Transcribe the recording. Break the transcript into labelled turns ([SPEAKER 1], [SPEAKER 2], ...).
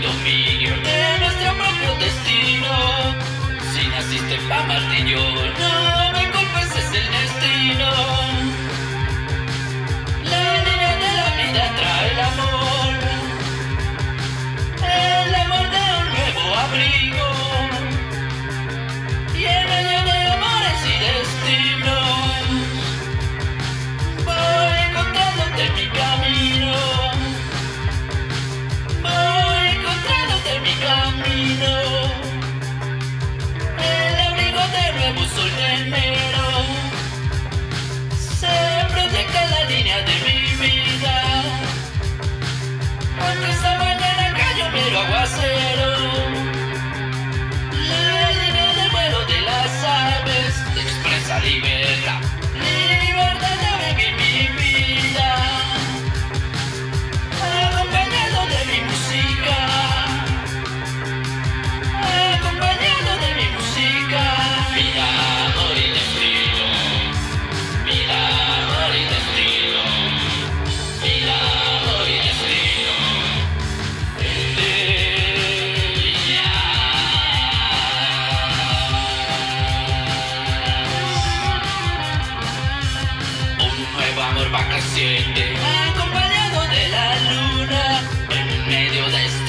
[SPEAKER 1] dominio de nuestro propio destino. Si naciste pa' amarte y yo, no me culpes, es el destino. La línea de la vida trae el amor de un nuevo abrigo. Y en medio de amores y destinos, voy encontrándote en mi camino. Voy encontrándote en mi camino. El abrigo de nuevo sol de enero se protege la línea de mi vida. Aunque esta mañana cayó mero aguacero, la línea del vuelo de las aves expresa libertad. Libertad de vivir mi vida, acompañado de mi música, acompañado de mi música. Vida, amor y destino, vida, amor y destino, vida, amor y destino. Un nuevo amor va creciente, acompañado de la luna, en medio de